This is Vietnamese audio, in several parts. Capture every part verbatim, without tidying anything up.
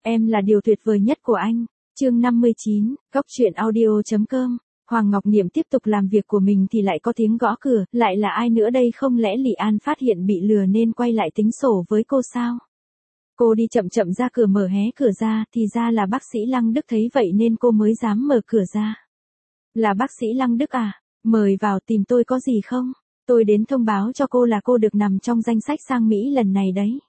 Em là điều tuyệt vời nhất của anh. Chương năm mươi chín, Góc truyện audio chấm com. Hoàng Ngọc Niệm tiếp tục làm việc của mình thì lại có tiếng gõ cửa, lại là ai nữa đây, không lẽ Lý An phát hiện bị lừa nên quay lại tính sổ với cô sao? Cô đi chậm chậm ra cửa, mở hé cửa ra, thì ra là bác sĩ Lăng Đức, thấy vậy nên cô mới dám mở cửa ra. Là bác sĩ Lăng Đức à? Mời vào, tìm tôi có gì không? Tôi đến thông báo cho cô là cô được nằm trong danh sách sang Mỹ lần này đấy.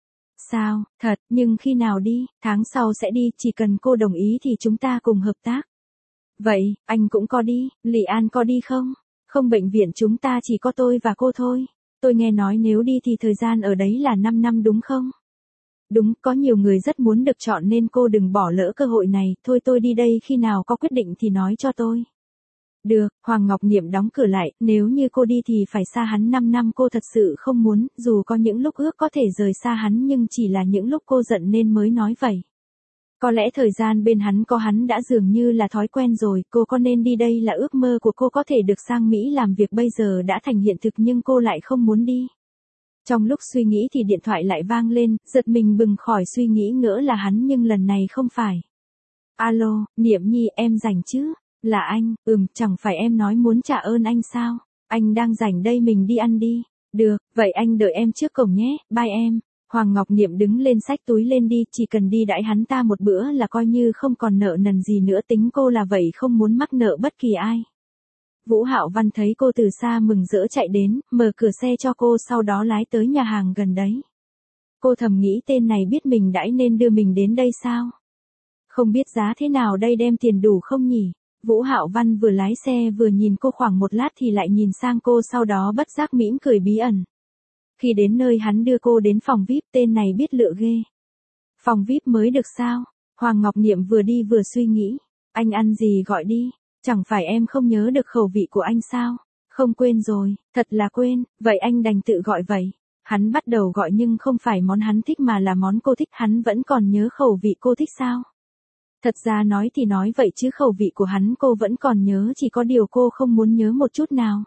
Sao, thật, nhưng khi nào đi? Tháng sau sẽ đi, chỉ cần cô đồng ý thì chúng ta cùng hợp tác. Vậy, anh cũng có đi, Lý An có đi không? Không, bệnh viện chúng ta chỉ có tôi và cô thôi. Tôi nghe nói nếu đi thì thời gian ở đấy là năm năm đúng không? Đúng, có nhiều người rất muốn được chọn nên cô đừng bỏ lỡ cơ hội này, thôi tôi đi đây, khi nào có quyết định thì nói cho tôi. Được, Hoàng Ngọc Niệm đóng cửa lại, nếu như cô đi thì phải xa hắn năm năm, cô thật sự không muốn, dù có những lúc ước có thể rời xa hắn nhưng chỉ là những lúc cô giận nên mới nói vậy. Có lẽ thời gian bên hắn có hắn đã dường như là thói quen rồi, cô có nên đi, đây là ước mơ của cô, có thể được sang Mỹ làm việc bây giờ đã thành hiện thực nhưng cô lại không muốn đi. Trong lúc suy nghĩ thì điện thoại lại vang lên, giật mình bừng khỏi suy nghĩ ngỡ là hắn nhưng lần này không phải. Alo, Niệm Nhi, em rảnh chứ? Là anh, ừm, chẳng phải em nói muốn trả ơn anh sao? Anh đang rảnh đây, mình đi ăn đi. Được, vậy anh đợi em trước cổng nhé, bye em. Hoàng Ngọc Niệm đứng lên xách túi lên đi, chỉ cần đi đãi hắn ta một bữa là coi như không còn nợ nần gì nữa, tính cô là vậy, không muốn mắc nợ bất kỳ ai. Vũ Hạo Văn thấy cô từ xa mừng rỡ chạy đến, mở cửa xe cho cô, sau đó lái tới nhà hàng gần đấy. Cô thầm nghĩ tên này biết mình đãi nên đưa mình đến đây sao? Không biết giá thế nào đây, đem tiền đủ không nhỉ? Vũ Hạo Văn vừa lái xe vừa nhìn cô khoảng một lát thì lại nhìn sang cô, sau đó bất giác mỉm cười bí ẩn. Khi đến nơi hắn đưa cô đến phòng vi ai pi, tên này biết lựa ghê. Phòng vi ai pi mới được sao? Hoàng Ngọc Niệm vừa đi vừa suy nghĩ. Anh ăn gì gọi đi? Chẳng phải em không nhớ được khẩu vị của anh sao? Không, quên rồi, thật là quên, vậy anh đành tự gọi vậy. Hắn bắt đầu gọi nhưng không phải món hắn thích mà là món cô thích, hắn vẫn còn nhớ khẩu vị cô thích sao? Thật ra nói thì nói vậy chứ khẩu vị của hắn cô vẫn còn nhớ, chỉ có điều cô không muốn nhớ một chút nào.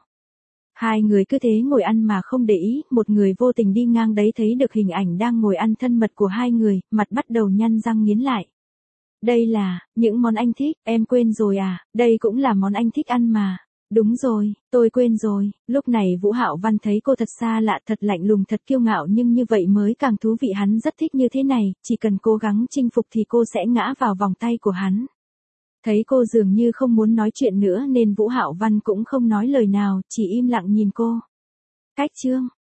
Hai người cứ thế ngồi ăn mà không để ý, một người vô tình đi ngang đấy thấy được hình ảnh đang ngồi ăn thân mật của hai người, mặt bắt đầu nhăn răng nghiến lại. Đây là, những món anh thích, em quên rồi à, đây cũng là món anh thích ăn mà. Đúng rồi, tôi quên rồi. Lúc này Vũ Hạo Văn thấy cô thật xa lạ, thật lạnh lùng, thật kiêu ngạo, nhưng như vậy mới càng thú vị, hắn rất thích như thế này, chỉ cần cố gắng chinh phục thì cô sẽ ngã vào vòng tay của hắn. Thấy cô dường như không muốn nói chuyện nữa nên Vũ Hạo Văn cũng không nói lời nào, chỉ im lặng nhìn cô. Cách chương